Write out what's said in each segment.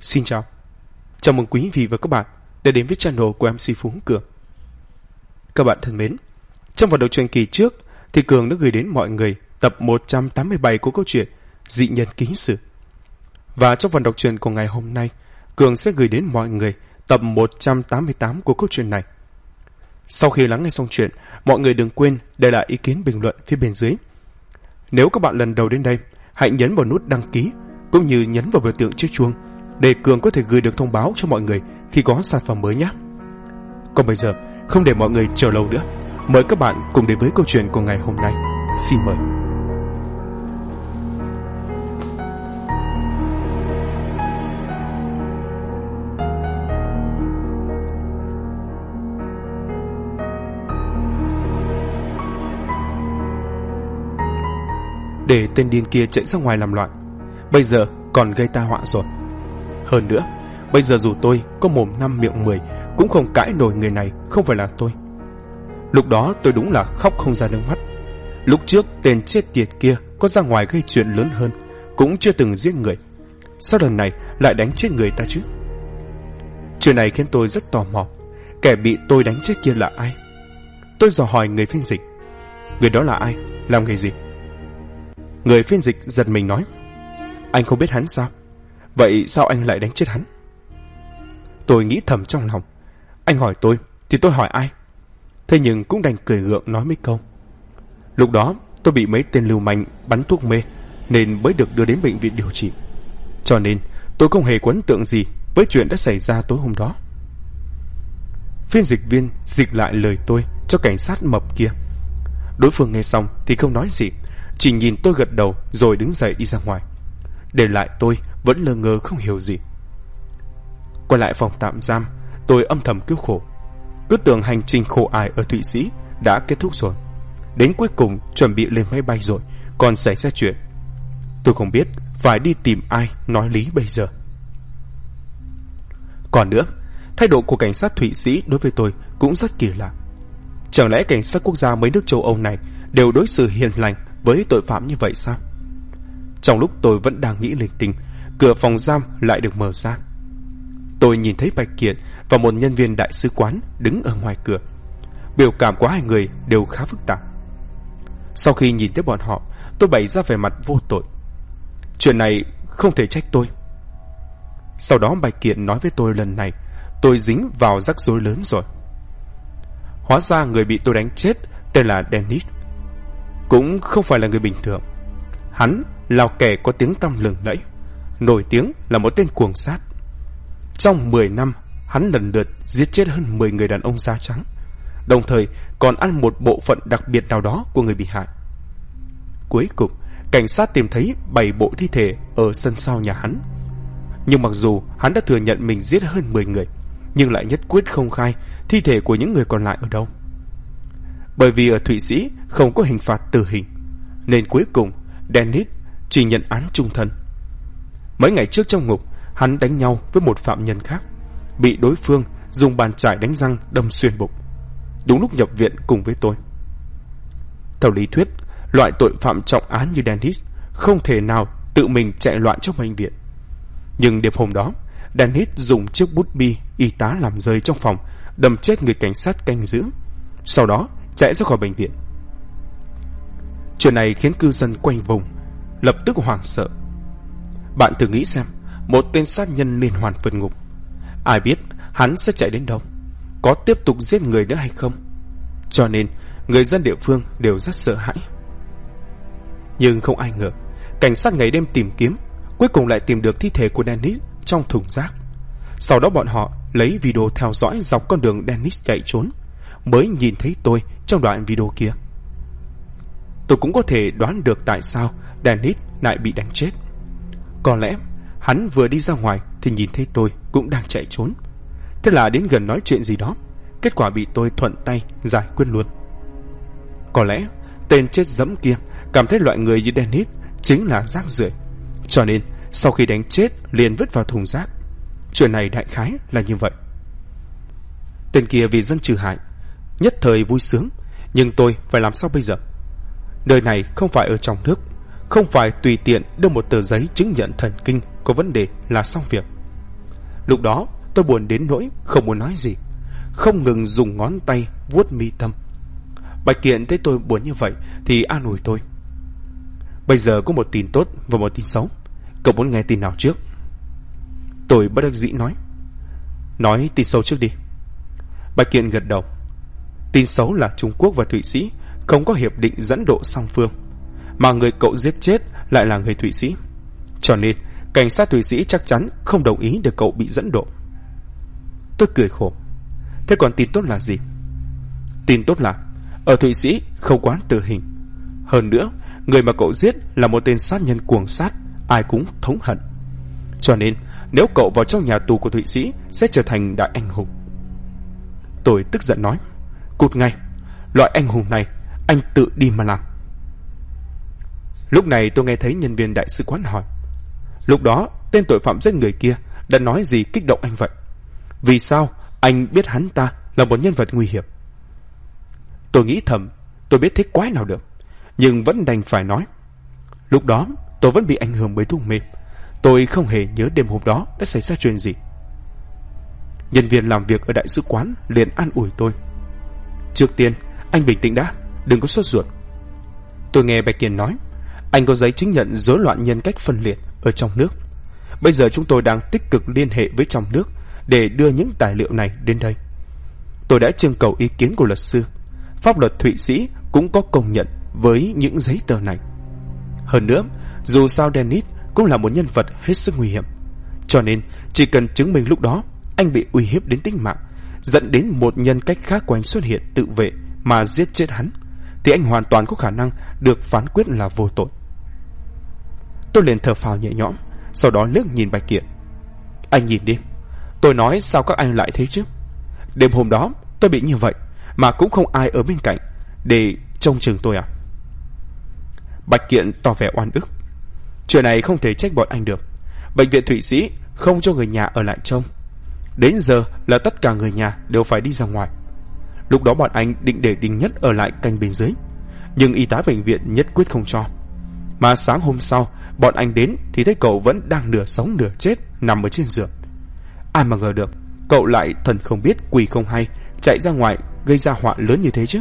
Xin chào. Chào mừng quý vị và các bạn đã đến với channel của MC Phú Cường. Các bạn thân mến, trong phần đầu truyện kỳ trước thì Cường đã gửi đến mọi người tập 187 của câu chuyện Dị Nhân Ký Sự. Và trong phần đọc truyện của ngày hôm nay, Cường sẽ gửi đến mọi người tập 188 của câu chuyện này. Sau khi lắng nghe xong chuyện, mọi người đừng quên để lại ý kiến bình luận phía bên dưới. Nếu các bạn lần đầu đến đây, hãy nhấn vào nút đăng ký cũng như nhấn vào biểu tượng chiếc chuông để Cường có thể gửi được thông báo cho mọi người khi có sản phẩm mới nhé. Còn bây giờ, không để mọi người chờ lâu nữa, mời các bạn cùng đến với câu chuyện của ngày hôm nay. Xin mời. Để tên điên kia chạy ra ngoài làm loạn, bây giờ còn gây tai họa rồi. Hơn nữa, bây giờ dù tôi có mồm 5 miệng 10 cũng không cãi nổi người này không phải là tôi. Lúc đó tôi đúng là khóc không ra nước mắt. Lúc trước tên chết tiệt kia có ra ngoài gây chuyện lớn hơn, cũng chưa từng giết người. Sao lần này lại đánh chết người ta chứ? Chuyện này khiến tôi rất tò mò. Kẻ bị tôi đánh chết kia là ai? Tôi dò hỏi người phiên dịch. Người đó là ai? Làm nghề gì? Người phiên dịch giật mình nói: Anh không biết hắn sao? Vậy sao anh lại đánh chết hắn? Tôi nghĩ thầm trong lòng, anh hỏi tôi thì tôi hỏi ai? Thế nhưng cũng đành cười gượng nói mấy câu. Lúc đó tôi bị mấy tên lưu manh bắn thuốc mê nên mới được đưa đến bệnh viện điều trị. Cho nên tôi không hề có ấn tượng gì với chuyện đã xảy ra tối hôm đó. Phiên dịch viên dịch lại lời tôi cho cảnh sát mập kia. Đối phương nghe xong thì không nói gì, chỉ nhìn tôi gật đầu rồi đứng dậy đi ra ngoài, để lại tôi vẫn lơ ngơ không hiểu gì. Quay lại phòng tạm giam, tôi âm thầm kêu khổ. Cứ tưởng hành trình khổ ải ở Thụy Sĩ đã kết thúc rồi, đến cuối cùng chuẩn bị lên máy bay rồi còn xảy ra chuyện. Tôi không biết phải đi tìm ai nói lý bây giờ. Còn nữa, thái độ của cảnh sát Thụy Sĩ đối với tôi cũng rất kỳ lạ. Chẳng lẽ cảnh sát quốc gia mấy nước châu Âu này đều đối xử hiền lành với tội phạm như vậy sao? Trong lúc tôi vẫn đang nghĩ linh tinh, cửa phòng giam lại được mở ra. Tôi nhìn thấy Bạch Kiện và một nhân viên đại sứ quán đứng ở ngoài cửa. Biểu cảm của hai người đều khá phức tạp. Sau khi nhìn thấy bọn họ, tôi bày ra vẻ mặt vô tội. Chuyện này không thể trách tôi. Sau đó Bạch Kiện nói với tôi lần này tôi dính vào rắc rối lớn rồi. Hóa ra người bị tôi đánh chết tên là Dennis. Cũng không phải là người bình thường. Hắn là kẻ có tiếng tăm lừng lẫy, nổi tiếng là một tên cuồng sát. Trong 10 năm, hắn lần lượt giết chết hơn 10 người đàn ông da trắng, đồng thời còn ăn một bộ phận đặc biệt nào đó của người bị hại. Cuối cùng, cảnh sát tìm thấy 7 bộ thi thể ở sân sau nhà hắn. Nhưng mặc dù hắn đã thừa nhận mình giết hơn 10 người, nhưng lại nhất quyết không khai thi thể của những người còn lại ở đâu. Bởi vì ở Thụy Sĩ không có hình phạt tử hình, nên cuối cùng Dennis chỉ nhận án chung thân. Mấy ngày trước trong ngục, hắn đánh nhau với một phạm nhân khác, bị đối phương dùng bàn chải đánh răng đâm xuyên bụng, đúng lúc nhập viện cùng với tôi. Theo lý thuyết, loại tội phạm trọng án như Dennis không thể nào tự mình chạy loạn trong bệnh viện. Nhưng đêm hôm đó, Dennis dùng chiếc bút bi y tá làm rơi trong phòng, đâm chết người cảnh sát canh giữ, sau đó chạy ra khỏi bệnh viện. Chuyện này khiến cư dân quanh vùng lập tức hoảng sợ. Bạn thử nghĩ xem, một tên sát nhân liên hoàn vượt ngục, ai biết hắn sẽ chạy đến đâu, có tiếp tục giết người nữa hay không? Cho nên người dân địa phương đều rất sợ hãi. Nhưng không ai ngờ, cảnh sát ngày đêm tìm kiếm cuối cùng lại tìm được thi thể của Dennis trong thùng rác. Sau đó bọn họ lấy video theo dõi dọc con đường Dennis chạy trốn, mới nhìn thấy tôi trong đoạn video kia. Tôi cũng có thể đoán được tại sao Dennis lại bị đánh chết. Có lẽ hắn vừa đi ra ngoài thì nhìn thấy tôi cũng đang chạy trốn, thế là đến gần nói chuyện gì đó, kết quả bị tôi thuận tay giải quyết luôn. Có lẽ tên chết dẫm kia cảm thấy loại người như Dennis chính là rác rưởi, cho nên sau khi đánh chết liền vứt vào thùng rác. Chuyện này đại khái là như vậy. Tên kia vì dân trừ hại, nhất thời vui sướng, nhưng tôi phải làm sao bây giờ? Nơi này không phải ở trong nước, không phải tùy tiện đưa một tờ giấy chứng nhận thần kinh có vấn đề là xong việc. Lúc đó tôi buồn đến nỗi không muốn nói gì, không ngừng dùng ngón tay vuốt mi tâm. Bạch Kiện thấy tôi buồn như vậy thì an ủi tôi. Bây giờ có một tin tốt và một tin xấu, cậu muốn nghe tin nào trước? Tôi bất đắc dĩ nói. Nói tin xấu trước đi. Bạch Kiện gật đầu. Tin xấu là Trung Quốc và Thụy Sĩ không có hiệp định dẫn độ song phương, mà người cậu giết chết lại là người Thụy Sĩ, cho nên cảnh sát Thụy Sĩ chắc chắn không đồng ý để cậu bị dẫn độ. Tôi cười khổ. Thế còn tin tốt là gì? Tin tốt là ở Thụy Sĩ không có án tử hình. Hơn nữa, người mà cậu giết là một tên sát nhân cuồng sát, ai cũng thống hận. Cho nên nếu cậu vào trong nhà tù của Thụy Sĩ sẽ trở thành đại anh hùng. Tôi tức giận nói. Cút ngay, loại anh hùng này anh tự đi mà làm. Lúc này tôi nghe thấy nhân viên đại sứ quán hỏi, lúc đó tên tội phạm giết người kia đã nói gì kích động anh vậy? Vì sao anh biết hắn ta là một nhân vật nguy hiểm? Tôi nghĩ thầm, tôi biết thế quái nào được, nhưng vẫn đành phải nói. Lúc đó tôi vẫn bị ảnh hưởng bởi thuốc mê, tôi không hề nhớ đêm hôm đó đã xảy ra chuyện gì. Nhân viên làm việc ở đại sứ quán liền an ủi tôi. Trước tiên anh bình tĩnh đã, đừng có sốt ruột. Tôi nghe Bạch Kiện nói, anh có giấy chứng nhận rối loạn nhân cách phân liệt ở trong nước. Bây giờ chúng tôi đang tích cực liên hệ với trong nước để đưa những tài liệu này đến đây. Tôi đã trưng cầu ý kiến của luật sư. Pháp luật Thụy Sĩ cũng có công nhận với những giấy tờ này. Hơn nữa, dù sao Dennis cũng là một nhân vật hết sức nguy hiểm, cho nên chỉ cần chứng minh lúc đó anh bị uy hiếp đến tính mạng, dẫn đến một nhân cách khác của anh xuất hiện tự vệ mà giết chết hắn, thì anh hoàn toàn có khả năng được phán quyết là vô tội. Tôi liền thở phào nhẹ nhõm, sau đó liếc nhìn Bạch Kiện. Anh nhìn đi, tôi nói sao các anh lại thế chứ? Đêm hôm đó tôi bị như vậy mà cũng không ai ở bên cạnh để trông chừng tôi à? Bạch Kiện tỏ vẻ oan ức. Chuyện này không thể trách bọn anh được. Bệnh viện Thụy Sĩ không cho người nhà ở lại trông. Đến giờ là tất cả người nhà đều phải đi ra ngoài. Lúc đó bọn anh định để Đinh Nhất ở lại canh bên dưới, nhưng y tá bệnh viện nhất quyết không cho. Mà sáng hôm sau bọn anh đến thì thấy cậu vẫn đang nửa sống nửa chết nằm ở trên giường. Ai mà ngờ được cậu lại thần không biết quỷ không hay chạy ra ngoài gây ra họa lớn như thế chứ.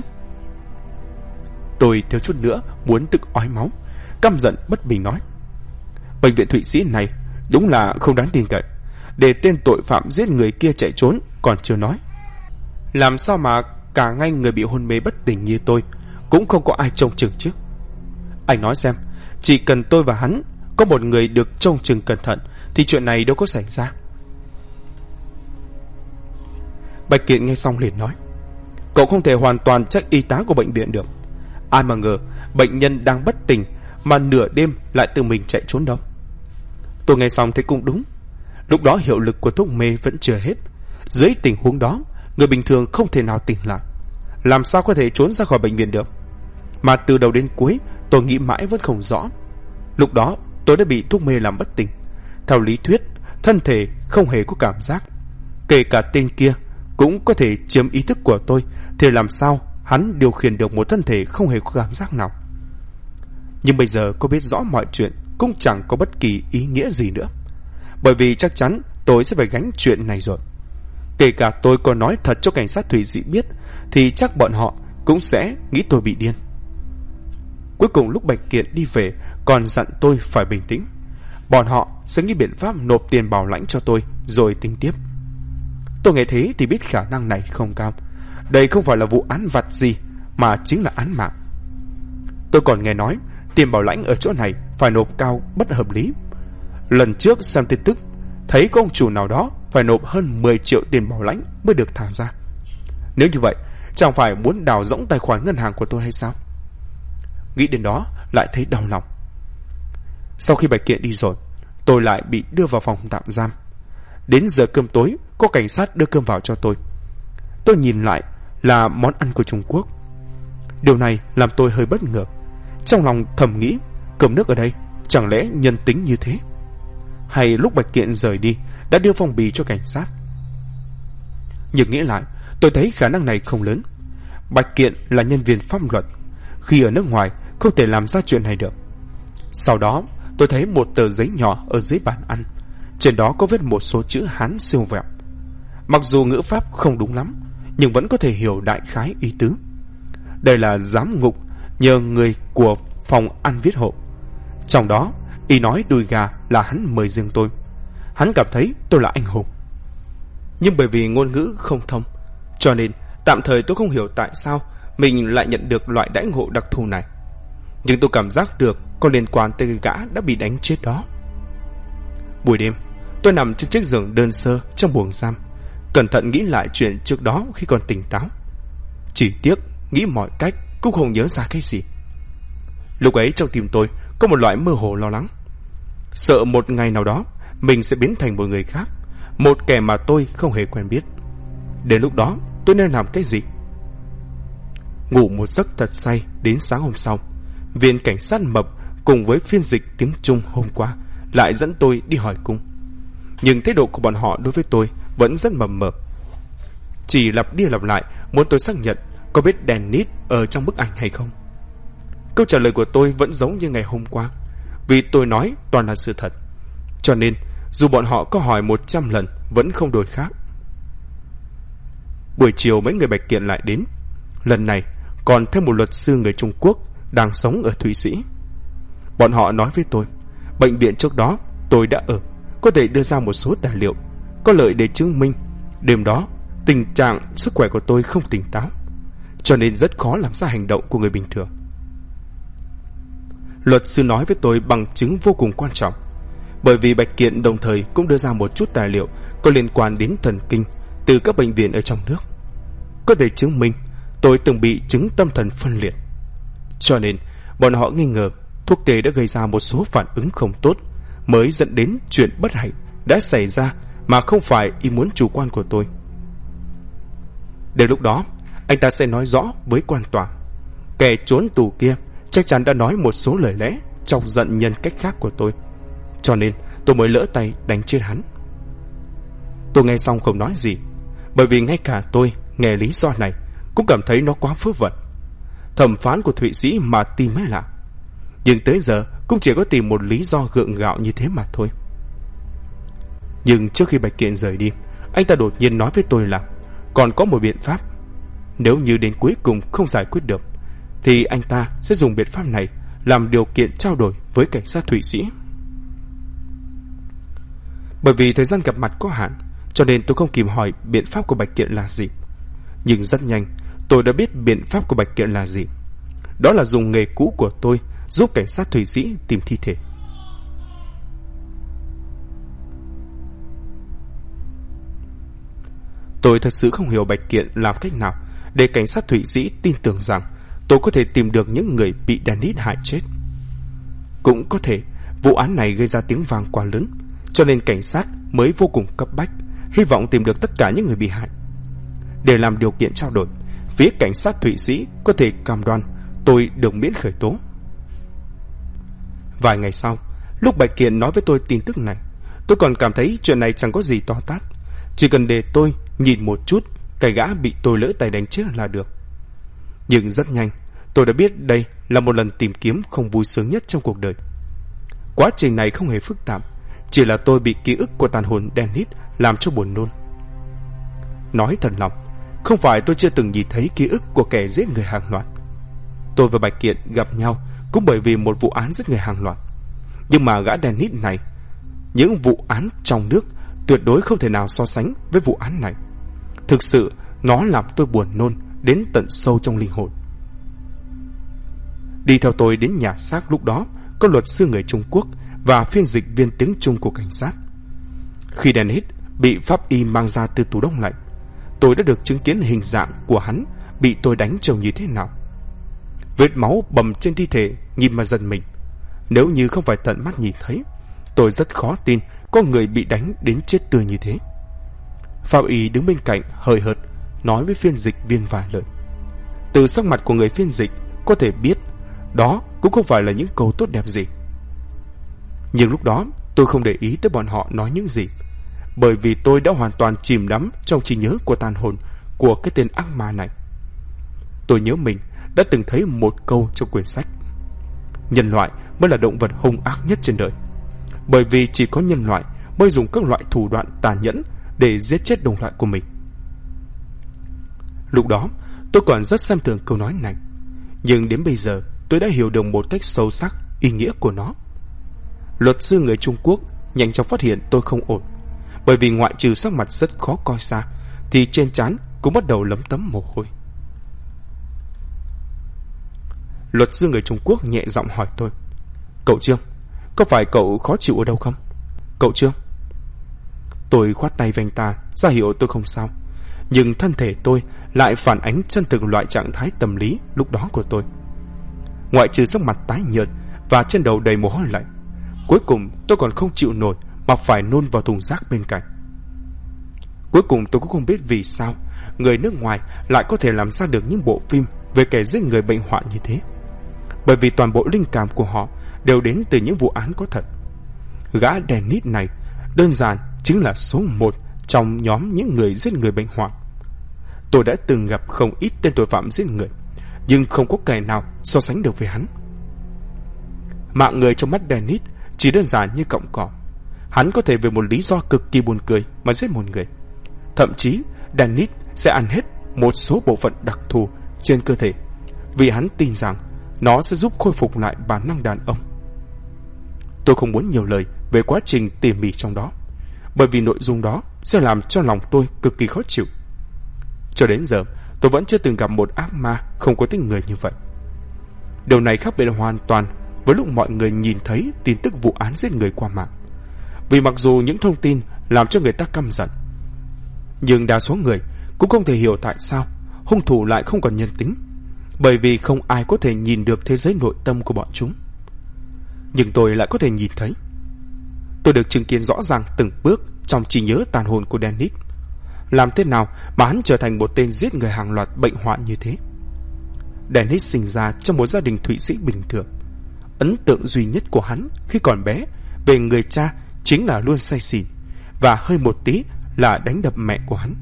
Tôi thiếu chút nữa muốn tự ói máu, căm giận bất bình nói. Bệnh viện Thụy Sĩ này đúng là không đáng tin cậy. Để tên tội phạm giết người kia chạy trốn còn chưa nói, làm sao mà cả ngay người bị hôn mê bất tỉnh như tôi cũng không có ai trông chừng chứ? Anh nói xem, chỉ cần tôi và hắn có một người được trông chừng cẩn thận thì chuyện này đâu có xảy ra. Bạch Kiện nghe xong liền nói, cậu không thể hoàn toàn trách y tá của bệnh viện được. Ai mà ngờ bệnh nhân đang bất tỉnh mà nửa đêm lại tự mình chạy trốn đâu. Tôi nghe xong thấy cũng đúng. Lúc đó hiệu lực của thuốc mê vẫn chưa hết. Dưới tình huống đó, người bình thường không thể nào tỉnh lại, làm sao có thể trốn ra khỏi bệnh viện được? Mà từ đầu đến cuối tôi nghĩ mãi vẫn không rõ. Lúc đó tôi đã bị thuốc mê làm bất tỉnh. Theo lý thuyết, thân thể không hề có cảm giác. Kể cả tên kia cũng có thể chiếm ý thức của tôi, thì làm sao hắn điều khiển được một thân thể không hề có cảm giác nào? Nhưng bây giờ có biết rõ mọi chuyện cũng chẳng có bất kỳ ý nghĩa gì nữa, bởi vì chắc chắn tôi sẽ phải gánh chuyện này rồi. Kể cả tôi có nói thật cho cảnh sát Thụy Sĩ biết thì chắc bọn họ cũng sẽ nghĩ tôi bị điên. Cuối cùng lúc Bạch Kiện đi về còn dặn tôi phải bình tĩnh. Bọn họ sẽ nghĩ biện pháp nộp tiền bảo lãnh cho tôi rồi tính tiếp. Tôi nghe thế thì biết khả năng này không cao. Đây không phải là vụ án vặt gì, mà chính là án mạng. Tôi còn nghe nói tiền bảo lãnh ở chỗ này phải nộp cao bất hợp lý. Lần trước xem tin tức thấy có ông chủ nào đó phải nộp hơn 10 triệu tiền bảo lãnh mới được thả ra. Nếu như vậy, chẳng phải muốn đào rỗng tài khoản ngân hàng của tôi hay sao? Nghĩ đến đó lại thấy đau lòng. Sau khi Bạch Kiện đi rồi, tôi lại bị đưa vào phòng tạm giam. Đến giờ cơm tối, có cảnh sát đưa cơm vào cho tôi. Tôi nhìn lại là món ăn của Trung Quốc. Điều này làm tôi hơi bất ngờ. Trong lòng thầm nghĩ, cơm nước ở đây chẳng lẽ nhân tính như thế? Hay lúc Bạch Kiện rời đi đã đưa phong bì cho cảnh sát? Nhưng nghĩ lại, tôi thấy khả năng này không lớn. Bạch Kiện là nhân viên pháp luật, khi ở nước ngoài không thể làm ra chuyện này được. Sau đó tôi thấy một tờ giấy nhỏ ở dưới bàn ăn, Trên đó có viết một số chữ Hán siêu vẹo. Mặc dù ngữ pháp không đúng lắm, nhưng vẫn có thể hiểu đại khái ý tứ. Đây là giám ngục nhờ người của phòng ăn viết hộ. Trong đó, y nói đùi gà là hắn mời riêng tôi. Hắn cảm thấy tôi là anh hùng. Nhưng bởi vì ngôn ngữ không thông, cho nên tạm thời tôi không hiểu tại sao mình lại nhận được loại đãi ngộ đặc thù này. Nhưng tôi cảm giác được có liên quan tới gã đã bị đánh chết đó. Buổi đêm, tôi nằm trên chiếc giường đơn sơ trong buồng giam, cẩn thận nghĩ lại chuyện trước đó khi còn tỉnh táo. Chỉ tiếc nghĩ mọi cách cũng không nhớ ra cái gì. Lúc ấy trong tim tôi có một loại mơ hồ lo lắng, sợ một ngày nào đó mình sẽ biến thành một người khác, một kẻ mà tôi không hề quen biết. Đến lúc đó tôi nên làm cái gì? Ngủ một giấc thật say đến sáng hôm sau, viên cảnh sát mập cùng với phiên dịch tiếng Trung hôm qua lại dẫn tôi đi hỏi cung. Nhưng thái độ của bọn họ đối với tôi vẫn rất mập mờ, chỉ lặp đi lặp lại muốn tôi xác nhận có biết Dennis ở trong bức ảnh hay không. Câu trả lời của tôi vẫn giống như ngày hôm qua, vì tôi nói toàn là sự thật. Cho nên dù bọn họ có hỏi 100 lần vẫn không đổi khác. Buổi chiều mấy người Bạch Kiện lại đến. Lần này còn thêm một luật sư người Trung Quốc đang sống ở Thụy Sĩ. Bọn họ nói với tôi bệnh viện trước đó tôi đã ở có thể đưa ra một số tài liệu có lợi để chứng minh đêm đó tình trạng sức khỏe của tôi không tỉnh táo, cho nên rất khó làm ra hành động của người bình thường. Luật sư nói với tôi bằng chứng vô cùng quan trọng, bởi vì Bạch Kiện đồng thời cũng đưa ra một chút tài liệu có liên quan đến thần kinh từ các bệnh viện ở trong nước, có thể chứng minh tôi từng bị chứng tâm thần phân liệt. Cho nên bọn họ nghi ngờ thuốc tê đã gây ra một số phản ứng không tốt, mới dẫn đến chuyện bất hạnh đã xảy ra, mà không phải ý muốn chủ quan của tôi. Đến lúc đó anh ta sẽ nói rõ với quan tòa. Kẻ trốn tù kia chắc chắn đã nói một số lời lẽ chọc giận nhân cách khác của tôi, cho nên tôi mới lỡ tay đánh chết hắn. Tôi nghe xong không nói gì, bởi vì ngay cả tôi nghe lý do này cũng cảm thấy nó quá vớ vẩn. Thẩm phán của Thụy Sĩ mà tìm mới lạ, nhưng tới giờ cũng chỉ có tìm một lý do gượng gạo như thế mà thôi. Nhưng trước khi Bạch Kiện rời đi, anh ta đột nhiên nói với tôi là còn có một biện pháp. Nếu như đến cuối cùng không giải quyết được, thì anh ta sẽ dùng biện pháp này làm điều kiện trao đổi với cảnh sát Thụy Sĩ. Bởi vì thời gian gặp mặt có hạn, cho nên tôi không kịp hỏi biện pháp của Bạch Kiện là gì. Nhưng rất nhanh tôi đã biết biện pháp của Bạch Kiện là gì. Đó là dùng nghề cũ của tôi giúp cảnh sát Thụy Sĩ tìm thi thể. Tôi thật sự không hiểu Bạch Kiện làm cách nào để cảnh sát Thụy Sĩ tin tưởng rằng tôi có thể tìm được những người bị Dennis hại chết. Cũng có thể vụ án này gây ra tiếng vang quá lớn, cho nên cảnh sát mới vô cùng cấp bách, hy vọng tìm được tất cả những người bị hại. Để làm điều kiện trao đổi, phía cảnh sát Thụy Sĩ có thể cam đoan tôi được miễn khởi tố. Vài ngày sau, lúc Bạch Kiện nói với tôi tin tức này, tôi còn cảm thấy chuyện này chẳng có gì to tát, chỉ cần để tôi nhìn một chút cái gã bị tôi lỡ tay đánh chết là được. Nhưng rất nhanh tôi đã biết đây là một lần tìm kiếm không vui sướng nhất trong cuộc đời. Quá trình này không hề phức tạp, chỉ là tôi bị ký ức của tàn hồn Dennis làm cho buồn nôn. Nói thật lòng, không phải tôi chưa từng nhìn thấy ký ức của kẻ giết người hàng loạt. Tôi và Bạch Kiện gặp nhau cũng bởi vì một vụ án giết người hàng loạt. Nhưng mà gã Dennis này, những vụ án trong nước tuyệt đối không thể nào so sánh với vụ án này. Thực sự nó làm tôi buồn nôn đến tận sâu trong linh hồn. Đi theo tôi đến nhà xác lúc đó có luật sư người Trung Quốc và phiên dịch viên tiếng Trung của cảnh sát. Khi Dennis bị pháp y mang ra từ tủ đông lạnh, tôi đã được chứng kiến hình dạng của hắn bị tôi đánh trông như thế nào. Vết máu bầm trên thi thể nhìn mà giật mình. Nếu như không phải tận mắt nhìn thấy, tôi rất khó tin có người bị đánh đến chết tươi như thế. Pháp y đứng bên cạnh hời hợt nói với phiên dịch viên vài lời. Từ sắc mặt của người phiên dịch có thể biết đó cũng không phải là những câu tốt đẹp gì. Nhưng lúc đó tôi không để ý tới bọn họ nói những gì, bởi vì tôi đã hoàn toàn chìm đắm trong trí nhớ của tàn hồn của cái tên ác ma này. Tôi nhớ mình đã từng thấy một câu trong quyển sách: nhân loại mới là động vật hung ác nhất trên đời, bởi vì chỉ có nhân loại mới dùng các loại thủ đoạn tàn nhẫn để giết chết đồng loại của mình. Lúc đó tôi còn rất xem thường câu nói này, nhưng đến bây giờ tôi đã hiểu được một cách sâu sắc ý nghĩa của nó. Luật sư người Trung Quốc nhanh chóng phát hiện tôi không ổn, bởi vì ngoại trừ sắc mặt rất khó coi xa thì trên trán cũng bắt đầu lấm tấm mồ hôi. Luật sư người Trung Quốc nhẹ giọng hỏi tôi: "Cậu Trương, có phải cậu khó chịu ở đâu không? Cậu Trương." Tôi khoát tay với anh ta ra hiệu tôi không sao, nhưng thân thể tôi lại phản ánh chân thực loại trạng thái tâm lý lúc đó của tôi. Ngoại trừ sắc mặt tái nhợt và trên đầu đầy mồ hôi lạnh, cuối cùng tôi còn không chịu nổi mà phải nôn vào thùng rác bên cạnh. Cuối cùng tôi cũng không biết vì sao người nước ngoài lại có thể làm ra được những bộ phim về kẻ giết người bệnh hoạn như thế, bởi vì toàn bộ linh cảm của họ đều đến từ những vụ án có thật. Gã Dennis này đơn giản chính là số 1 trong nhóm những người giết người bệnh hoạn. Tôi đã từng gặp không ít tên tội phạm giết người, nhưng không có kẻ nào so sánh được với hắn. Mạng người trong mắt Dennis chỉ đơn giản như cọng cỏ. Hắn có thể vì một lý do cực kỳ buồn cười mà giết một người. Thậm chí Dennis sẽ ăn hết một số bộ phận đặc thù trên cơ thể, vì hắn tin rằng nó sẽ giúp khôi phục lại bản năng đàn ông. Tôi không muốn nhiều lời về quá trình tỉ mỉ trong đó, bởi vì nội dung đó sẽ làm cho lòng tôi cực kỳ khó chịu. Cho đến giờ tôi vẫn chưa từng gặp một ác ma không có tính người như vậy. Điều này khác biệt hoàn toàn với lúc mọi người nhìn thấy tin tức vụ án giết người qua mạng. Vì mặc dù những thông tin làm cho người ta căm giận, nhưng đa số người cũng không thể hiểu tại sao hung thủ lại không còn nhân tính, bởi vì không ai có thể nhìn được thế giới nội tâm của bọn chúng. Nhưng tôi lại có thể nhìn thấy. Tôi được chứng kiến rõ ràng từng bước trong trí nhớ tàn hồn của Dennis. Làm thế nào mà hắn trở thành một tên giết người hàng loạt bệnh hoạn như thế? Dennis sinh ra trong một gia đình Thụy Sĩ bình thường. Ấn tượng duy nhất của hắn khi còn bé về người cha chính là luôn say xỉn, và hơi một tí là đánh đập mẹ của hắn.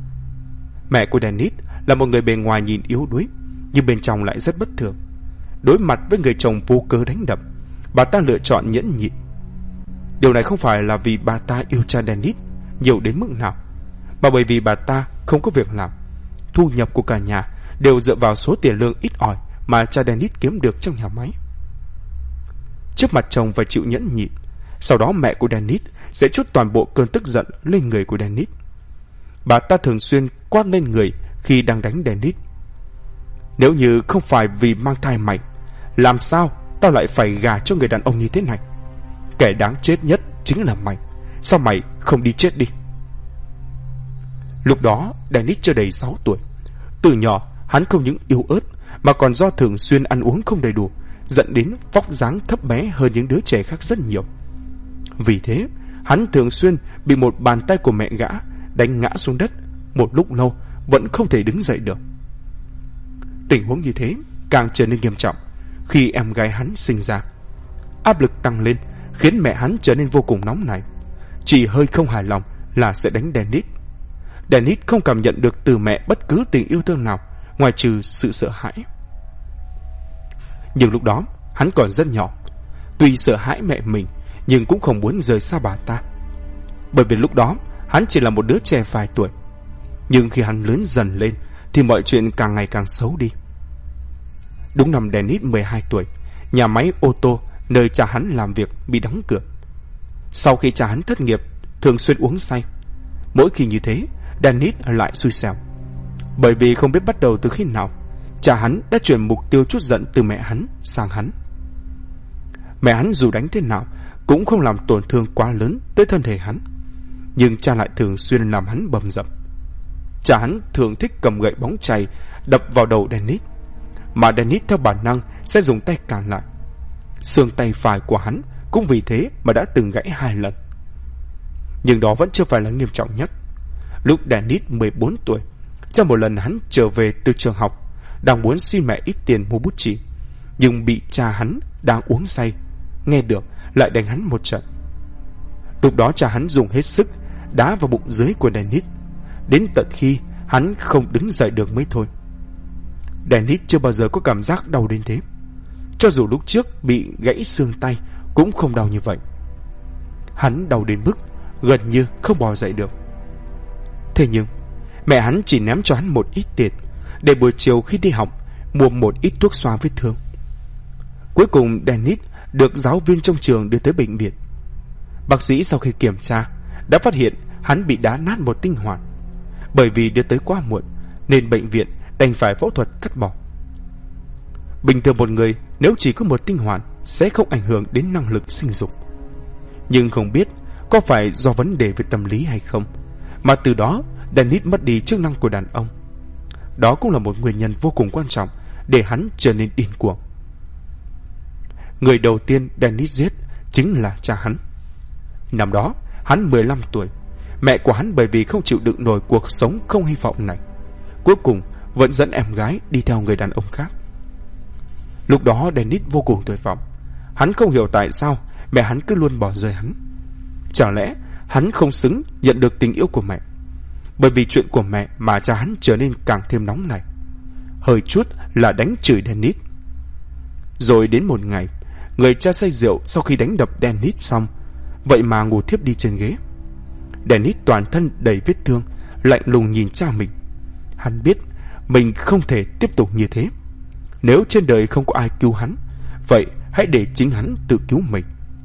Mẹ của Dennis là một người bề ngoài nhìn yếu đuối, nhưng bên trong lại rất bất thường. Đối mặt với người chồng vô cớ đánh đập, bà ta lựa chọn nhẫn nhịn. Điều này không phải là vì bà ta yêu cha Dennis nhiều đến mức nào, mà bởi vì bà ta không có việc làm. Thu nhập của cả nhà đều dựa vào số tiền lương ít ỏi mà cha Dennis kiếm được trong nhà máy. Trước mặt chồng phải chịu nhẫn nhịn, sau đó mẹ của Dennis sẽ trút toàn bộ cơn tức giận lên người của Dennis. Bà ta thường xuyên quát lên người khi đang đánh Dennis: "Nếu như không phải vì mang thai mày, làm sao tao lại phải gả cho người đàn ông như thế này? Kẻ đáng chết nhất chính là mày. Sao mày không đi chết đi?" Lúc đó Dennis chưa đầy 6 tuổi. Từ nhỏ hắn không những yếu ớt mà còn do thường xuyên ăn uống không đầy đủ, dẫn đến vóc dáng thấp bé hơn những đứa trẻ khác rất nhiều. Vì thế hắn thường xuyên bị một bàn tay của mẹ gã đánh ngã xuống đất, một lúc lâu vẫn không thể đứng dậy được. Tình huống như thế càng trở nên nghiêm trọng khi em gái hắn sinh ra. Áp lực tăng lên khiến mẹ hắn trở nên vô cùng nóng nảy. Chỉ hơi không hài lòng là sẽ đánh Dennis. Dennis không cảm nhận được từ mẹ bất cứ tình yêu thương nào ngoài trừ sự sợ hãi. Nhưng lúc đó hắn còn rất nhỏ, tuy sợ hãi mẹ mình nhưng cũng không muốn rời xa bà ta, bởi vì lúc đó hắn chỉ là một đứa trẻ vài tuổi. Nhưng khi hắn lớn dần lên thì mọi chuyện càng ngày càng xấu đi. Đúng năm Dennis 12 tuổi, nhà máy ô tô nơi cha hắn làm việc bị đóng cửa. Sau khi cha hắn thất nghiệp, thường xuyên uống say. Mỗi khi như thế, Dennis lại xui xẻo, bởi vì không biết bắt đầu từ khi nào cha hắn đã chuyển mục tiêu trút giận từ mẹ hắn sang hắn. Mẹ hắn dù đánh thế nào cũng không làm tổn thương quá lớn tới thân thể hắn, nhưng cha lại thường xuyên làm hắn bầm dập. Cha hắn thường thích cầm gậy bóng chày đập vào đầu Dennis, mà Dennis theo bản năng sẽ dùng tay cản lại. Xương tay phải của hắn cũng vì thế mà đã từng gãy 2 lần. Nhưng đó vẫn chưa phải là nghiêm trọng nhất. Lúc Dennis 14 tuổi, trong một lần hắn trở về từ trường học, đang muốn xin mẹ ít tiền mua bút chì, nhưng bị cha hắn đang uống say nghe được lại đánh hắn một trận. Lúc đó cha hắn dùng hết sức đá vào bụng dưới của Dennis, đến tận khi hắn không đứng dậy được mới thôi. Dennis chưa bao giờ có cảm giác đau đến thế. Cho dù lúc trước bị gãy xương tay cũng không đau như vậy. Hắn đau đến mức gần như không bò dậy được. Thế nhưng mẹ hắn chỉ ném cho hắn một ít tiền để buổi chiều khi đi học mua một ít thuốc xoa vết thương. Cuối cùng Dennis được giáo viên trong trường đưa tới bệnh viện. Bác sĩ sau khi kiểm tra đã phát hiện hắn bị đá nát một tinh hoàn. Bởi vì đưa tới quá muộn nên bệnh viện đành phải phẫu thuật cắt bỏ. Bình thường một người nếu chỉ có một tinh hoàn sẽ không ảnh hưởng đến năng lực sinh dục. Nhưng không biết có phải do vấn đề về tâm lý hay không mà từ đó Dennis mất đi chức năng của đàn ông. Đó cũng là một nguyên nhân vô cùng quan trọng để hắn trở nên điên cuồng. Người đầu tiên Dennis giết chính là cha hắn. Năm đó hắn 15 tuổi. Mẹ của hắn bởi vì không chịu đựng nổi cuộc sống không hy vọng này, cuối cùng vẫn dẫn em gái đi theo người đàn ông khác. Lúc đó Dennis vô cùng tuyệt vọng. Hắn không hiểu tại sao mẹ hắn cứ luôn bỏ rơi hắn. Chẳng lẽ hắn không xứng nhận được tình yêu của mẹ? Bởi vì chuyện của mẹ mà cha hắn trở nên càng thêm nóng này, hơi chút là đánh chửi Dennis. Rồi đến một ngày, người cha say rượu sau khi đánh đập Dennis xong, vậy mà ngủ thiếp đi trên ghế. Dennis toàn thân đầy vết thương, lạnh lùng nhìn cha mình. Hắn biết mình không thể tiếp tục như thế. Nếu trên đời không có ai cứu hắn, vậy hãy để chính hắn tự cứu mình.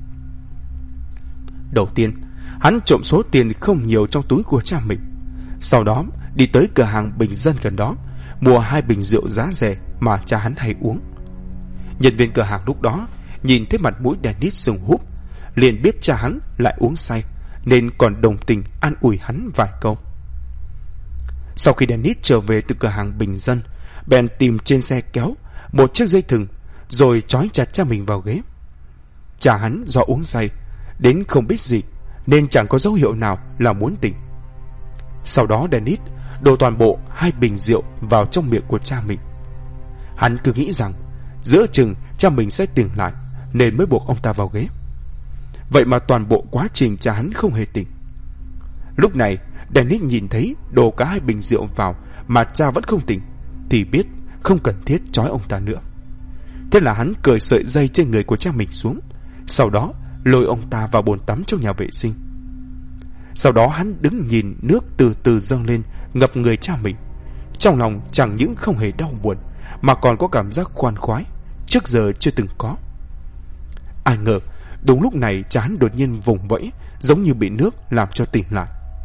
Đầu tiên, hắn trộm số tiền không nhiều trong túi của cha mình. Sau đó đi tới cửa hàng bình dân gần đó, mua 2 bình rượu giá rẻ mà cha hắn hay uống. Nhân viên cửa hàng lúc đó nhìn thấy mặt mũi Dennis sưng húp, liền biết cha hắn lại uống say, nên còn đồng tình an ủi hắn vài câu. Sau khi Dennis trở về từ cửa hàng bình dân, bèn tìm trên xe kéo một chiếc dây thừng, rồi trói chặt cha mình vào ghế. Cha hắn do uống say đến không biết gì, nên chẳng có dấu hiệu nào là muốn tỉnh. Sau đó Dennis đổ toàn bộ 2 bình rượu vào trong miệng của cha mình. Hắn cứ nghĩ rằng giữa chừng cha mình sẽ tỉnh lại, nên mới buộc ông ta vào ghế. Vậy mà toàn bộ quá trình cha hắn không hề tỉnh. Lúc này Dennis nhìn thấy đổ cả 2 bình rượu vào mà cha vẫn không tỉnh, thì biết không cần thiết trói ông ta nữa. Thế là hắn cởi sợi dây trên người của cha mình xuống, sau đó lôi ông ta vào bồn tắm trong nhà vệ sinh. Sau đó hắn đứng nhìn nước từ từ dâng lên ngập người cha mình. Trong lòng chẳng những không hề đau buồn, mà còn có cảm giác khoan khoái trước giờ chưa từng có. Ai ngờ đúng lúc này cha hắn đột nhiên vùng vẫy, giống như bị nước làm cho tỉnh lại.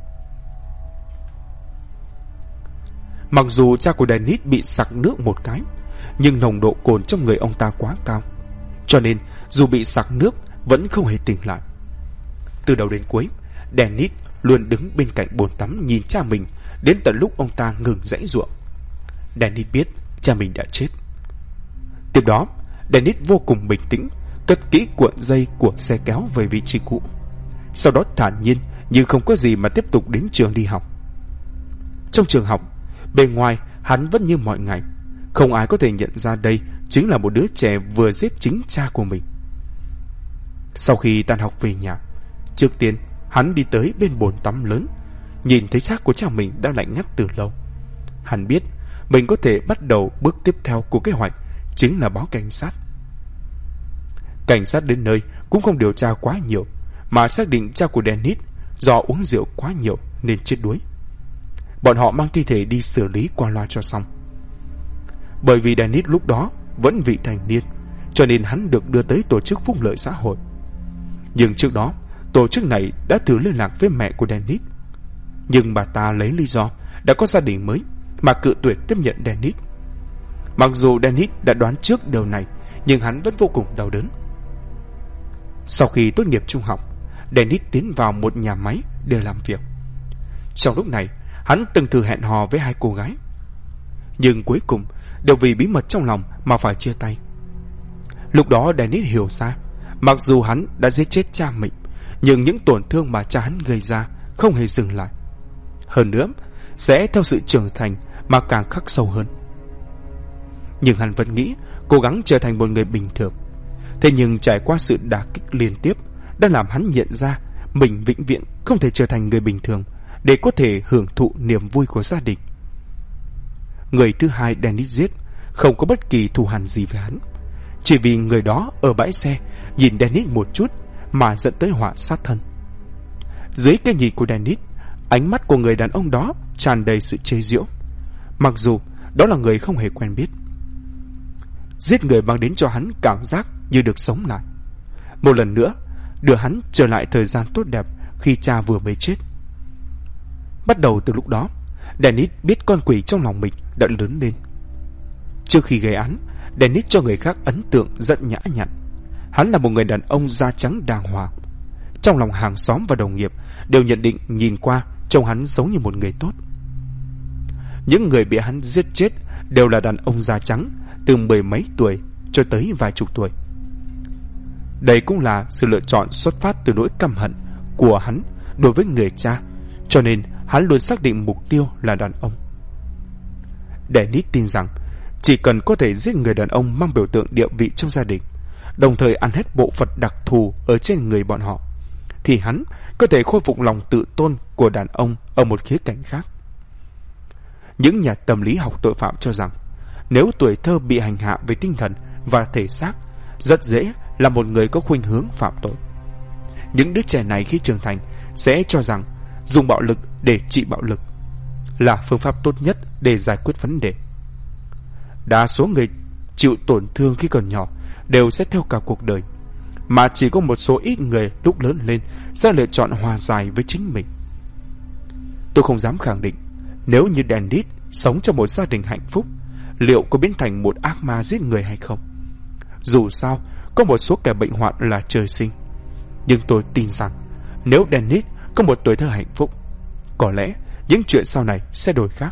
Mặc dù cha của Dennis bị sặc nước một cái, nhưng nồng độ cồn trong người ông ta quá cao, cho nên dù bị sặc nước vẫn không hề tỉnh lại. Từ đầu đến cuối, Dennis luôn đứng bên cạnh bồn tắm nhìn cha mình đến tận lúc ông ta ngừng giãy giụa. Dennis biết cha mình đã chết. Tiếp đó, Dennis vô cùng bình tĩnh cất kỹ cuộn dây của xe kéo về vị trí cũ. Sau đó thản nhiên như không có gì mà tiếp tục đến trường đi học. Trong trường học, bề ngoài hắn vẫn như mọi ngày, không ai có thể nhận ra đây chính là một đứa trẻ vừa giết chính cha của mình. Sau khi tan học về nhà, trước tiên hắn đi tới bên bồn tắm lớn, nhìn thấy xác của cha mình đã lạnh ngắt từ lâu. Hắn biết mình có thể bắt đầu bước tiếp theo của kế hoạch, chính là báo cảnh sát. Cảnh sát đến nơi cũng không điều tra quá nhiều, mà xác định cha của Dennis do uống rượu quá nhiều nên chết đuối. Bọn họ mang thi thể đi xử lý qua loa cho xong. Bởi vì Dennis lúc đó vẫn vị thành niên, cho nên hắn được đưa tới tổ chức phúc lợi xã hội. Nhưng trước đó, tổ chức này đã thử liên lạc với mẹ của Dennis, nhưng bà ta lấy lý do đã có gia đình mới mà cự tuyệt tiếp nhận Dennis. Mặc dù Dennis đã đoán trước điều này, nhưng hắn vẫn vô cùng đau đớn. Sau khi tốt nghiệp trung học, Dennis tiến vào một nhà máy để làm việc. Trong lúc này, hắn từng thử hẹn hò với 2 cô gái, nhưng cuối cùng đều vì bí mật trong lòng mà phải chia tay. Lúc đó Dennis hiểu ra, mặc dù hắn đã giết chết cha mình, nhưng những tổn thương mà cha hắn gây ra không hề dừng lại. Hơn nữa, sẽ theo sự trưởng thành mà càng khắc sâu hơn. Nhưng hắn vẫn nghĩ cố gắng trở thành một người bình thường. Thế nhưng trải qua sự đả kích liên tiếp đã làm hắn nhận ra mình vĩnh viễn không thể trở thành người bình thường để có thể hưởng thụ niềm vui của gia đình. Người thứ hai Dennis giết không có bất kỳ thù hằn gì với hắn, chỉ vì người đó ở bãi xe nhìn Dennis một chút mà dẫn tới họa sát thân. Dưới cái nhìn của Dennis, ánh mắt của người đàn ông đó tràn đầy sự chế giễu, mặc dù đó là người không hề quen biết. Giết người mang đến cho hắn cảm giác như được sống lại, một lần nữa đưa hắn trở lại thời gian tốt đẹp khi cha vừa mới chết. Bắt đầu từ lúc đó, Dennis biết con quỷ trong lòng mình đã lớn lên. Trước khi gây án, Dennis cho người khác ấn tượng rất nhã nhặn. Hắn là một người đàn ông da trắng đàng hoàng. Trong lòng hàng xóm và đồng nghiệp đều nhận định nhìn qua trông hắn giống như một người tốt. Những người bị hắn giết chết đều là đàn ông da trắng, từ 10 mấy tuổi cho tới vài chục tuổi. Đây cũng là sự lựa chọn xuất phát từ nỗi căm hận của hắn đối với người cha, cho nên hắn luôn xác định mục tiêu là đàn ông. Dennis tin rằng chỉ cần có thể giết người đàn ông mang biểu tượng địa vị trong gia đình, đồng thời ăn hết bộ phận đặc thù ở trên người bọn họ, thì hắn có thể khôi phục lòng tự tôn của đàn ông ở một khía cạnh khác. Những nhà tâm lý học tội phạm cho rằng nếu tuổi thơ bị hành hạ về tinh thần và thể xác, rất dễ là một người có khuynh hướng phạm tội. Những đứa trẻ này khi trưởng thành sẽ cho rằng dùng bạo lực để trị bạo lực là phương pháp tốt nhất để giải quyết vấn đề. Đa số người chịu tổn thương khi còn nhỏ đều sẽ theo cả cuộc đời, mà chỉ có một số ít người lúc lớn lên sẽ lựa chọn hòa giải với chính mình. Tôi không dám khẳng định nếu như Dennis sống trong một gia đình hạnh phúc, liệu có biến thành một ác ma giết người hay không. Dù sao, có một số kẻ bệnh hoạn là trời sinh. Nhưng tôi tin rằng nếu Dennis có một tuổi thơ hạnh phúc, có lẽ những chuyện sau này sẽ đổi khác.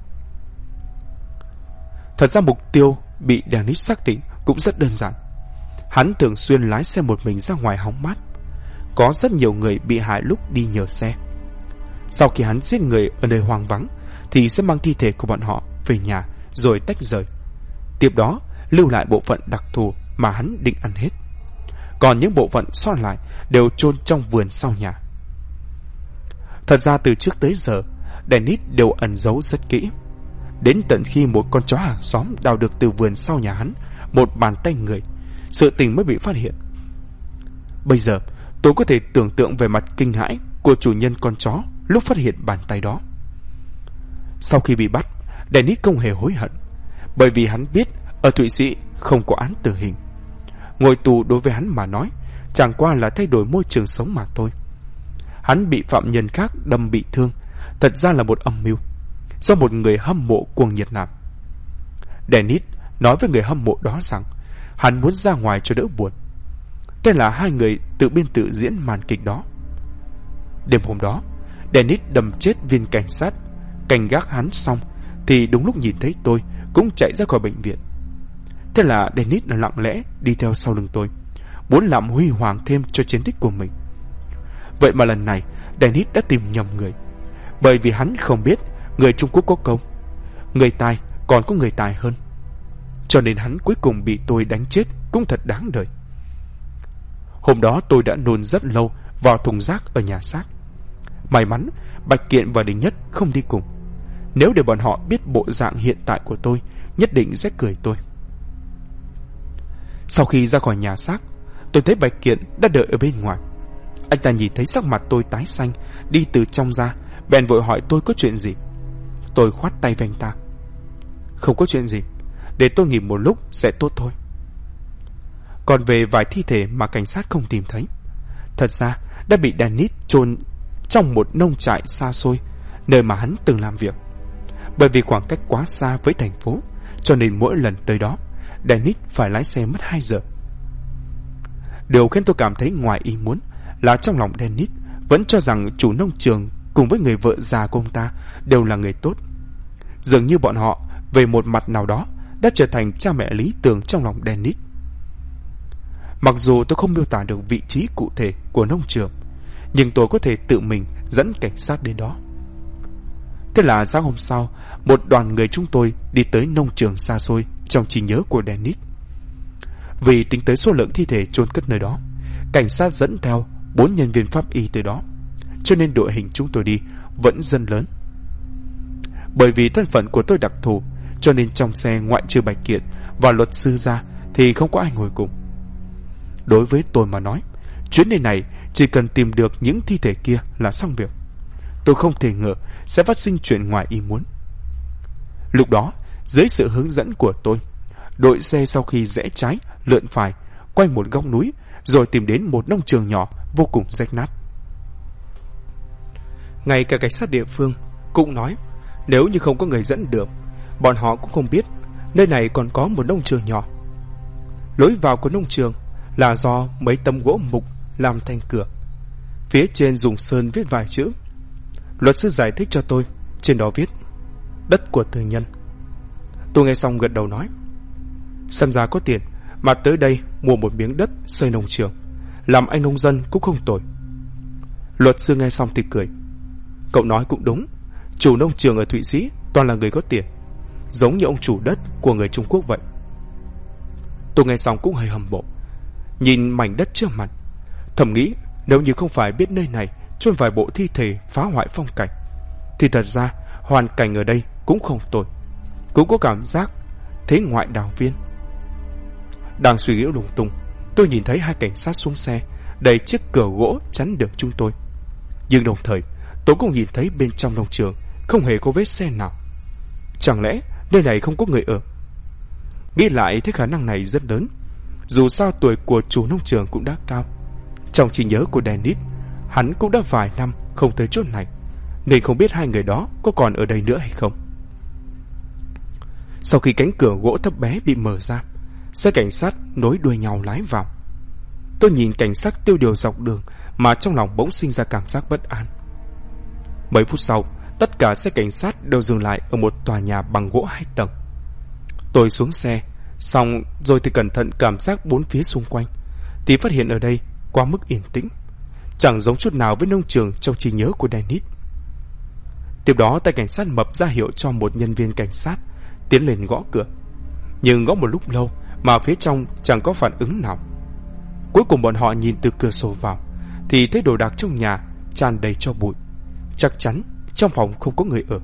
Thật ra mục tiêu bị Dennis xác định cũng rất đơn giản. Hắn thường xuyên lái xe một mình ra ngoài hóng mát. Có rất nhiều người bị hại lúc đi nhờ xe. Sau khi hắn giết người ở nơi hoang vắng thì sẽ mang thi thể của bọn họ về nhà rồi tách rời. Tiếp đó lưu lại bộ phận đặc thù mà hắn định ăn hết. Còn những bộ phận sót lại đều chôn trong vườn sau nhà. Thật ra từ trước tới giờ, Dennis đều ẩn giấu rất kỹ. Đến tận khi một con chó hàng xóm đào được từ vườn sau nhà hắn một bàn tay người, sự tình mới bị phát hiện. Bây giờ tôi có thể tưởng tượng về mặt kinh hãi của chủ nhân con chó lúc phát hiện bàn tay đó. Sau khi bị bắt, Dennis không hề hối hận, bởi vì hắn biết ở Thụy Sĩ không có án tử hình. Ngồi tù đối với hắn mà nói chẳng qua là thay đổi môi trường sống mà thôi. Hắn bị phạm nhân khác đâm bị thương thật ra là một âm mưu do một người hâm mộ cuồng nhiệt làm. Dennis nói với người hâm mộ đó rằng hắn muốn ra ngoài cho đỡ buồn. Thế là hai người tự biên tự diễn màn kịch đó. Đêm hôm đó, Dennis đâm chết viên cảnh sát canh gác hắn xong thì đúng lúc nhìn thấy tôi cũng chạy ra khỏi bệnh viện. Thế là Dennis lặng lẽ đi theo sau lưng tôi, muốn làm huy hoàng thêm cho chiến tích của mình. Vậy mà lần này Dennis đã tìm nhầm người, bởi vì hắn không biết người Trung Quốc có câu người tài còn có người tài hơn. Cho nên hắn cuối cùng bị tôi đánh chết cũng thật đáng đời. Hôm đó tôi đã nôn rất lâu vào thùng rác ở nhà xác. May mắn Bạch Kiện và Đình Nhất không đi cùng. Nếu để bọn họ biết bộ dạng hiện tại của tôi, nhất định sẽ cười tôi. Sau khi ra khỏi nhà xác, tôi thấy Bạch Kiện đã đợi ở bên ngoài. Anh ta nhìn thấy sắc mặt tôi tái xanh, đi từ trong ra, bèn vội hỏi tôi có chuyện gì. Tôi khoát tay với anh ta. Không có chuyện gì, để tôi nghỉ một lúc sẽ tốt thôi. Còn về vài thi thể mà cảnh sát không tìm thấy, thật ra đã bị Dennis chôn trong một nông trại xa xôi, nơi mà hắn từng làm việc. Bởi vì khoảng cách quá xa với thành phố, cho nên mỗi lần tới đó Dennis phải lái xe mất 2 giờ. Điều khiến tôi cảm thấy ngoài ý muốn là trong lòng Dennis vẫn cho rằng chủ nông trường cùng với người vợ già của ông ta đều là người tốt. Dường như bọn họ về một mặt nào đó đã trở thành cha mẹ lý tưởng trong lòng Dennis. Mặc dù tôi không miêu tả được vị trí cụ thể của nông trường, nhưng tôi có thể tự mình dẫn cảnh sát đến đó. Thế là sáng hôm sau, một đoàn người chúng tôi đi tới nông trường xa xôi trong trí nhớ của Dennis. Vì tính tới số lượng thi thể chôn cất nơi đó, cảnh sát dẫn theo 4 nhân viên pháp y tới đó, cho nên đội hình chúng tôi đi vẫn rất lớn. Bởi vì thân phận của tôi đặc thù, cho nên trong xe ngoại trừ Bạch Kiện và luật sư ra thì không có ai ngồi cùng. Đối với tôi mà nói, Chuyến đi này chỉ cần tìm được những thi thể kia là xong việc. Tôi không thể ngờ sẽ phát sinh chuyện ngoài ý muốn. Lúc đó, dưới sự hướng dẫn của tôi, đội xe sau khi rẽ trái, lượn phải, quay một góc núi, rồi tìm đến một nông trường nhỏ vô cùng rách nát. Ngay cả cảnh sát địa phương cũng nói, nếu như không có người dẫn đường, bọn họ cũng không biết nơi này còn có một nông trường nhỏ. Lối vào của nông trường là do mấy tấm gỗ mục làm thành cửa. Phía trên dùng sơn viết vài chữ. Luật sư giải thích cho tôi, trên đó viết đất của tư nhân. Tôi nghe xong gật đầu nói, xem ra có tiền mà tới đây mua một miếng đất xây nông trường, làm anh nông dân cũng không tồi. Luật sư nghe xong thì cười, cậu nói cũng đúng, chủ nông trường ở Thụy Sĩ toàn là người có tiền, giống như ông chủ đất của người Trung Quốc vậy. Tôi nghe xong cũng hơi hâm mộ, nhìn mảnh đất trước mặt, thầm nghĩ nếu như không phải biết nơi này chôn vài bộ thi thể phá hoại phong cảnh, thì thật ra hoàn cảnh ở đây cũng không tồi, cũng có cảm giác thế ngoại đào viên. Đang suy nghĩ lung tung, tôi nhìn thấy hai cảnh sát xuống xe, đẩy chiếc cửa gỗ chắn được chúng tôi. Nhưng đồng thời tôi cũng nhìn thấy bên trong nông trường không hề có vết xe nào. Chẳng lẽ nơi này không có người ở? Nghĩ lại thấy khả năng này rất lớn. Dù sao tuổi của chủ nông trường cũng đã cao. Trong trí nhớ của Dennis, hắn cũng đã vài năm không tới chỗ này, nên không biết hai người đó có còn ở đây nữa hay không. Sau khi cánh cửa gỗ thấp bé bị mở ra, xe cảnh sát nối đuôi nhau lái vào. Tôi nhìn cảnh sát tiêu điều dọc đường mà trong lòng bỗng sinh ra cảm giác bất an. Mấy phút sau, tất cả xe cảnh sát đều dừng lại ở một tòa nhà bằng gỗ 2 tầng. Tôi xuống xe, xong rồi thì cẩn thận cảm giác bốn phía xung quanh, thì phát hiện ở đây quá mức yên tĩnh, chẳng giống chút nào với nông trường trong trí nhớ của Dennis. Tiếp đó tay cảnh sát mập ra hiệu cho một nhân viên cảnh sát tiến lên gõ cửa, nhưng gõ một lúc lâu mà phía trong chẳng có phản ứng nào. Cuối cùng bọn họ nhìn từ cửa sổ vào thì thấy đồ đạc trong nhà tràn đầy tro bụi, chắc chắn trong phòng không có người ở.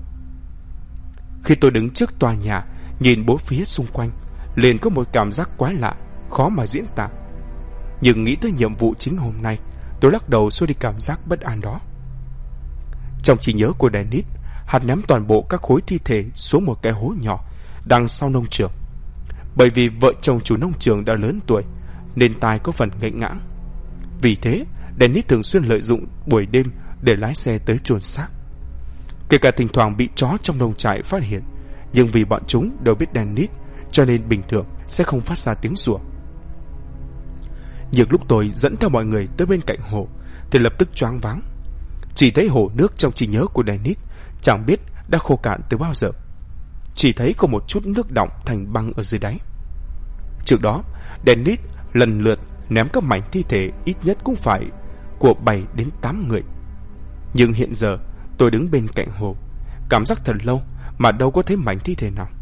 Khi tôi đứng trước tòa nhà nhìn bốn phía xung quanh, liền có một cảm giác quái lạ, khó mà diễn tả. Nhưng nghĩ tới nhiệm vụ chính hôm nay, tôi lắc đầu xua đi cảm giác bất an đó. Trong trí nhớ của Dennis, hắn ném toàn bộ các khối thi thể xuống một cái hố nhỏ đằng sau nông trường. Bởi vì vợ chồng chủ nông trường đã lớn tuổi nên tai có phần ngậy ngãng. Vì thế Dennis thường xuyên lợi dụng buổi đêm để lái xe tới chôn xác. Kể cả thỉnh thoảng bị chó trong nông trại phát hiện, nhưng vì bọn chúng đều biết Dennis cho nên bình thường sẽ không phát ra tiếng sủa. Nhưng lúc tôi dẫn theo mọi người tới bên cạnh hồ thì lập tức choáng váng. Chỉ thấy hồ nước trong trí nhớ của Dennis chẳng biết đã khô cạn từ bao giờ. Chỉ thấy có một chút nước đọng thành băng ở dưới đáy. Trước đó Dennis lần lượt ném các mảnh thi thể ít nhất cũng phải của 7 đến 8 người. Nhưng hiện giờ tôi đứng bên cạnh hồ, cảm giác thật lâu mà đâu có thấy mảnh thi thể nào.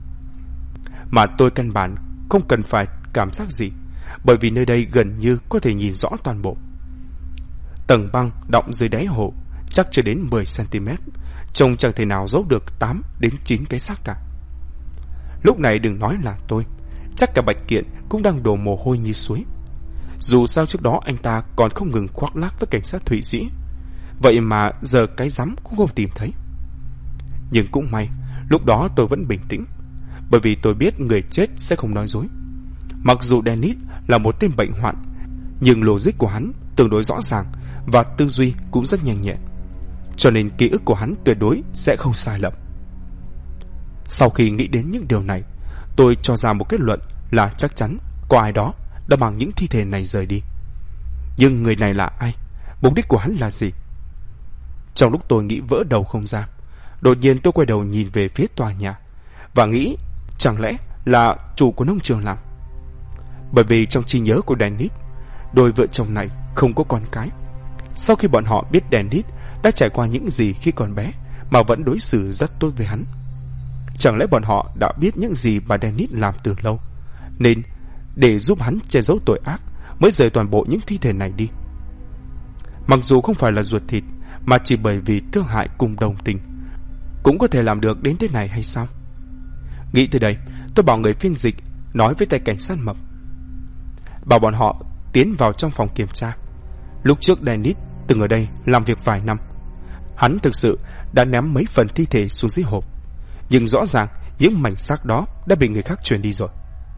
Mà tôi căn bản không cần phải cảm giác gì, bởi vì nơi đây gần như có thể nhìn rõ toàn bộ. Tầng băng đọng dưới đáy hồ chắc chưa đến 10 cm, trông chẳng thể nào giấu được 8 đến 9 cái xác cả. Lúc này đừng nói là tôi, chắc cả Bạch Kiện cũng đang đổ mồ hôi như suối. Dù sao trước đó anh ta còn không ngừng khoác lác với cảnh sát Thụy Sĩ, vậy mà giờ cái rắm cũng không tìm thấy. Nhưng cũng may lúc đó tôi vẫn bình tĩnh, bởi vì tôi biết người chết sẽ không nói dối. Mặc dù Dennis là một tên bệnh hoạn, nhưng logic của hắn tương đối rõ ràng và tư duy cũng rất nhanh nhẹn, cho nên ký ức của hắn tuyệt đối sẽ không sai lầm. Sau khi nghĩ đến những điều này, tôi cho ra một kết luận là chắc chắn có ai đó đã mang những thi thể này rời đi. Nhưng người này là ai? Mục đích của hắn là gì? Trong lúc tôi nghĩ vỡ đầu không ra, đột nhiên tôi quay đầu nhìn về phía tòa nhà và nghĩ chẳng lẽ là chủ của nông trường làm. Bởi vì trong trí nhớ của Dennis, đôi vợ chồng này không có con cái. Sau khi bọn họ biết Dennis đã trải qua những gì khi còn bé mà vẫn đối xử rất tốt với hắn, chẳng lẽ bọn họ đã biết những gì mà Dennis làm từ lâu, nên để giúp hắn che giấu tội ác mới rời toàn bộ những thi thể này đi. Mặc dù không phải là ruột thịt, mà chỉ bởi vì thương hại cùng đồng tình, cũng có thể làm được đến thế này hay sao? Nghĩ tới đây, tôi bảo người phiên dịch nói với tay cảnh sát mập, bảo bọn họ tiến vào trong phòng kiểm tra, Lúc trước Dennis từng ở đây làm việc vài năm. Hắn thực sự đã ném mấy phần thi thể xuống dưới hộp, nhưng rõ ràng những mảnh xác đó đã bị người khác chuyển đi rồi.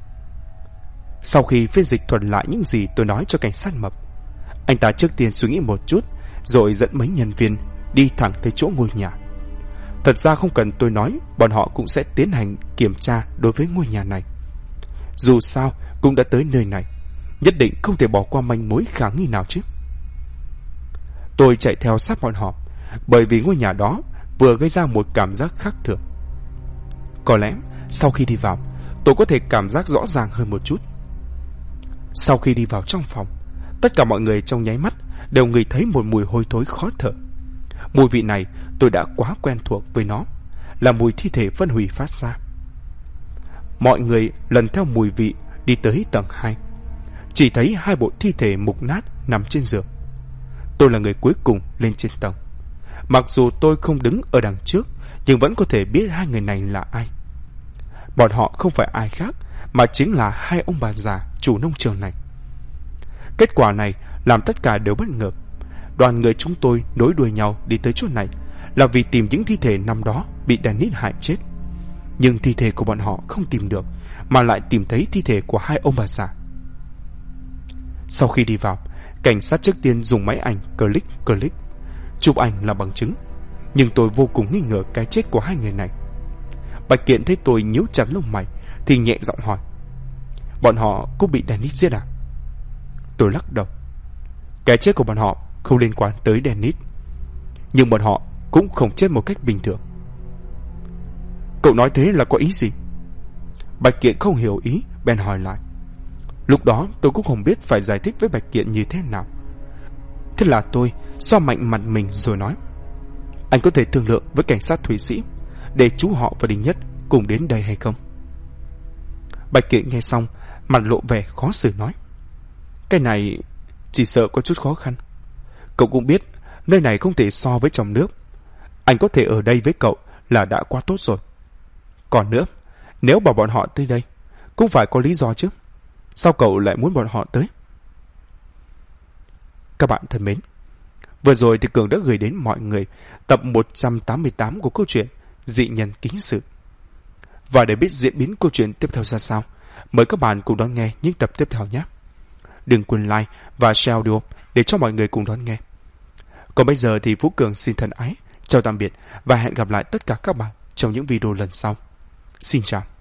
Sau khi phiên dịch thuật lại những gì tôi nói cho cảnh sát Mập, anh ta trước tiên suy nghĩ một chút, rồi dẫn mấy nhân viên đi thẳng tới chỗ ngôi nhà. Thật ra không cần tôi nói, bọn họ cũng sẽ tiến hành kiểm tra đối với ngôi nhà này. Dù sao cũng đã tới nơi này, nhất định không thể bỏ qua manh mối khả nghi nào chứ. Tôi chạy theo sát bọn họ, bởi vì ngôi nhà đó vừa gây ra một cảm giác khác thường. Có lẽ sau khi đi vào, tôi có thể cảm giác rõ ràng hơn một chút. Sau khi đi vào trong phòng, tất cả mọi người trong nháy mắt đều ngửi thấy một mùi hôi thối khó thở. Mùi vị này tôi đã quá quen thuộc với nó, là mùi thi thể phân hủy phát ra. Mọi người lần theo mùi vị đi tới tầng 2, chỉ thấy 2 bộ thi thể mục nát nằm trên giường. Tôi là người cuối cùng lên trên tầng. Mặc dù tôi không đứng ở đằng trước, nhưng vẫn có thể biết 2 người này là ai. Bọn họ không phải ai khác, mà chính là 2 ông bà già chủ nông trường này. Kết quả này làm tất cả đều bất ngờ. Đoàn người chúng tôi nối đuôi nhau đi tới chỗ này là vì tìm những thi thể năm đó bị Dennis hại chết. Nhưng thi thể của bọn họ không tìm được, mà lại tìm thấy thi thể của 2 ông bà già. Sau khi đi vào, cảnh sát trước tiên dùng máy ảnh click chụp ảnh là bằng chứng. Nhưng tôi vô cùng nghi ngờ cái chết của 2 người này. Bạch Kiện thấy tôi nhíu chặt lông mày thì nhẹ giọng hỏi: bọn họ cũng bị Dennis giết à? Tôi lắc đầu. Cái chết của bọn họ không liên quan tới Dennis, nhưng bọn họ cũng không chết một cách bình thường. Cậu nói thế là có ý gì? Bạch Kiện không hiểu ý, bèn hỏi lại. Lúc đó tôi cũng không biết phải giải thích với Bạch Kiện như thế nào. Thế là tôi xoa mạnh mặt mình rồi nói: anh có thể thương lượng với cảnh sát Thụy Sĩ để chú họ và Đinh Nhất cùng đến đây hay không? Bạch Kiện nghe xong, mặt lộ vẻ khó xử nói: cái này chỉ sợ có chút khó khăn. Cậu cũng biết nơi này không thể so với trong nước. Anh có thể ở đây với cậu là đã quá tốt rồi. Còn nữa, nếu bảo bọn họ tới đây cũng phải có lý do chứ. Sao cậu lại muốn bọn họ tới? Các bạn thân mến, vừa rồi thì Cường đã gửi đến mọi người tập 188 của câu chuyện Dị Nhân Ký Sự. Và để biết diễn biến câu chuyện tiếp theo ra sao, mời các bạn cùng đón nghe những tập tiếp theo nhé. Đừng quên like và share audio để cho mọi người cùng đón nghe. Còn bây giờ thì Phú Cường xin thân ái chào tạm biệt và hẹn gặp lại tất cả các bạn trong những video lần sau. Xin chào.